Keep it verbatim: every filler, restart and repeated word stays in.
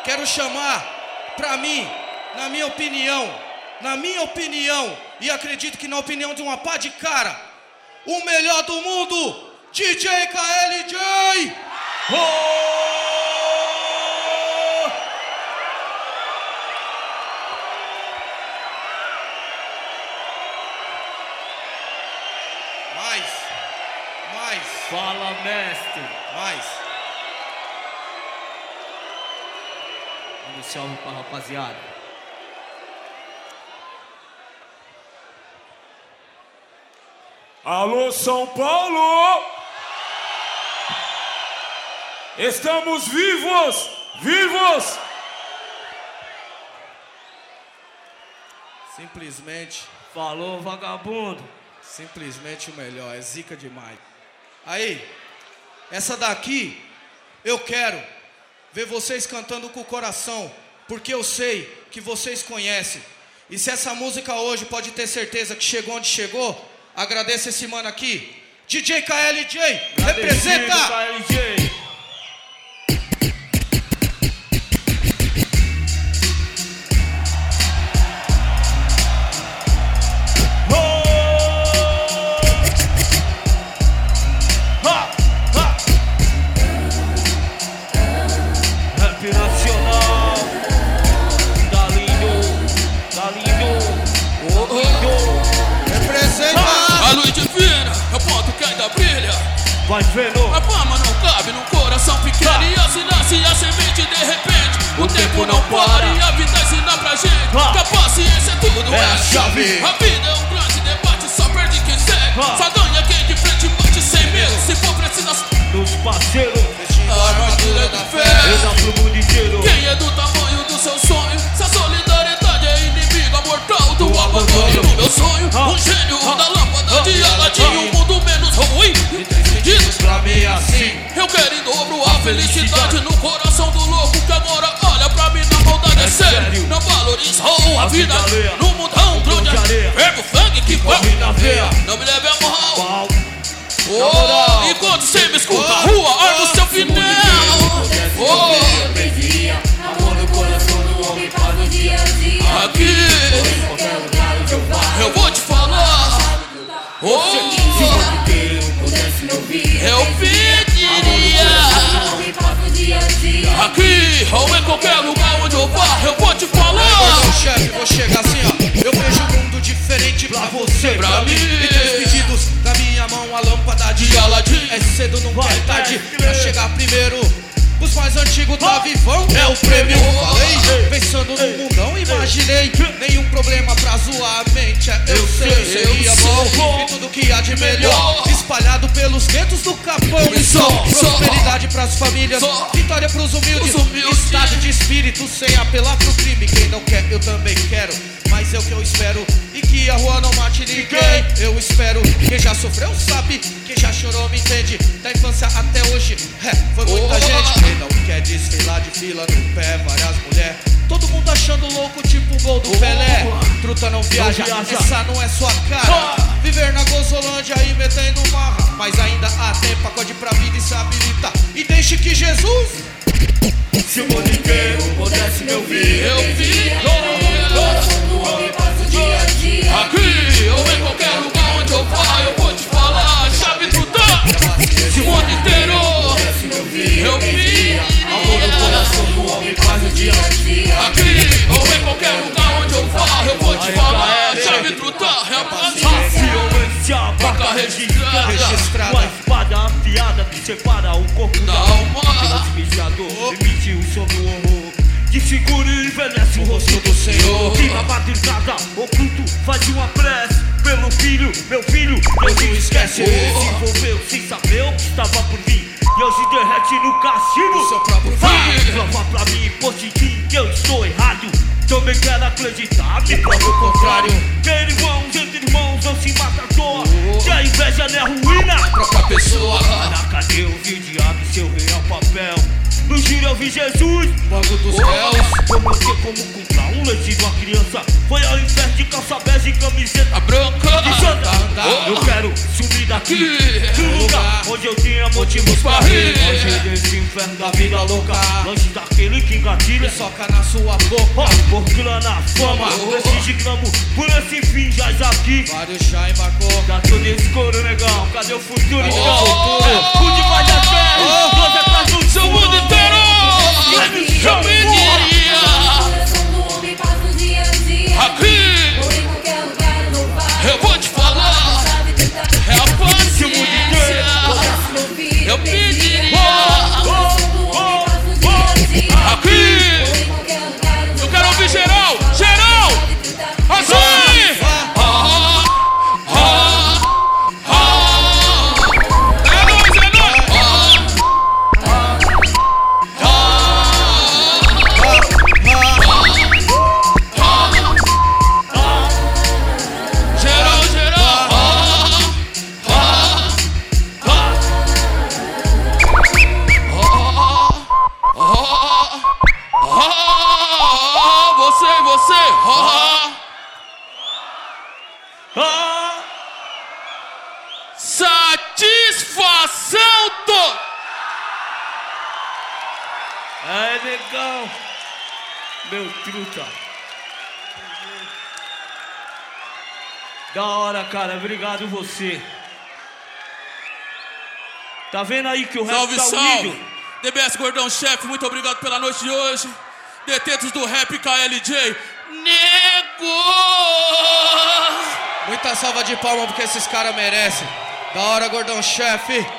quero chamar pra mim, na minha opinião, na minha opinião, e acredito que na opinião de uma pá de cara, o melhor do mundo, D J K L J! Oh! Mais, mais. Fala, mestre. Mais. Manda um salve pra rapaziada. Alô, São Paulo! Estamos vivos! Vivos! Simplesmente. Falou, vagabundo. Simplesmente o melhor, é zica demais. Aí, essa daqui, eu quero ver vocês cantando com o coração, porque eu sei que vocês conhecem. E se essa música hoje pode ter certeza que chegou onde chegou, agradeço esse mano aqui, D J K L J, representa! K L J. Vai vendo. A fama não cabe num coração pequeno, ah. E assim nasce a semente de repente. O, o tempo, tempo não para e a vida ensina pra gente, ah. Que a paciência é tudo, é, é a chave. A vida é um grande debate, só perde quem segue, ah. Só ganha quem de frente bate sem medo. Se for preciso dos parceiros, a armadura da fé, eu dá pro mundo inteiro. Quem é do tamanho do seu sonho, se a solidariedade é inimiga mortal do ah. abandono do meu sonho, ah. Um gênio ah. da lâmpada ah. de Aladim, ah. Um mundo menos ruim. Pra mim é assim. Eu quero em dobro a felicidade no coração do louco que agora olha pra mim na maldade. É sério, não valorizou a vida no mundão grande areia. Verbo sangue que corre na veia, não me leve a mal. Oh, enquanto cê me escuta, a rua arma o seu final. Oh, amor no coração do homem paz no dia a dia. Aqui eu vou te falar. Oh, eu pediria aqui ou em qualquer lugar onde eu vá, eu vou te falar. Aí, chefe, vou chegar assim, ó. Eu vejo um mundo diferente pra você, pra, pra mim. E três pedidos na minha mão, a lâmpada de Aladim. É cedo, não é tarde pra chegar primeiro. Os mais antigos tá vivão, é o prêmio. Falei, pensando no mundão, imaginei. Nenhum problema pra zoar a mente, é, eu sei, seria bom. E tudo que há de melhor, espalhado pelos guetos do Capão. E só prosperidade pras famílias, vitória pros humildes, estado de espírito sem apelar pro crime. Quem não quer, eu também quero, mas é o que eu espero. E que a rua não mate ninguém, eu espero. Quem já sofreu sabe, quem já chorou me entende. Da infância até hoje, é, foi muita gente. Quem não quer desfilar de fila no pé, várias mulheres. Todo mundo achando louco, tipo o gol do Pelé. Truta não viaja, essa não é sua cara. Viver na Gozolândia e metendo marra, mas ainda há tempo, acorde pra vida e se habilita. E deixe que Jesus, se o mundo inteiro pudesse me ouvir, eu vi. Aqui ou em qualquer lugar onde eu vá, eu vou te falar. Chave truta, se o mundo inteiro eu vi. Amor no coração do homem faz o dia a dia. Aqui ou em qualquer lugar onde eu vá, eu vou te falar. Chave truta, rapaziada. Ciência, vaca registrada, uma espada afiada que separa o corpo da alma. O iniciador emitiu sobre o horror, de seguro e envelhece o rosto do Senhor. Que na madrugada oculto faz uma prece pelo filho, meu filho, Deus não esquece. Ele se envolveu sem saber o que estava por vir, e hoje derrete no castigo seu próprio filho. Prova pra mim, positivo, que eu estou errado. Também quero acreditar, me prova o contrário. Que irmãos entre irmãos não se mata à toa, que a inveja não é ruína própria pessoa. Na cadeia eu vi o diabo e seu real papel. No giro eu vi Jesus, Banco dos réus. eu não sei como comprar um leite de uma criança. Foi ao inferno de calça bege e camiseta branca. de Santa. Oh. Eu quero sumir daqui, Que do lugar onde eu tinha motivos pra rir. Longe desse inferno da vida louca, longe daquele que engatilha. Soca na sua boca. Ó, porquila na fama, prestígio e glamour, por esse fim já já aqui. Vários já embarcou. Tá todo escuro, negão, cadê o futuro, Oh, então? oh, oh, O de mais da terra, oh, doze atrás do Seu mundo inteiro. Vai no Eu chão, pediria Coração do homem passa o dia a dia. aqui. Ou em qualquer lugar eu não paro. Eu vou te falar. Sabe tentar. É a Seu mundo inteiro. paciência. Eu pediria Coração do homem passa o dia a dia. aqui. Ou em qualquer lugar eu Eu quero ouvir geral, geral. Assim. Ah, ah, ah. É nóis, é nóis. Ah, geral, geral. Ah, ah, ah. Ah, ah, você, você. Ah. Ah, Satisfação total. é legal, meu truta. Da hora, cara, obrigado você. Tá vendo aí que o rap Salve, tá salve. unido? D B S Gordão Chefe, muito obrigado pela noite de hoje. Detentos do Rap K L J. Nego! Muita salva de palmas porque esses caras merecem. Da hora, Gordão Chefe.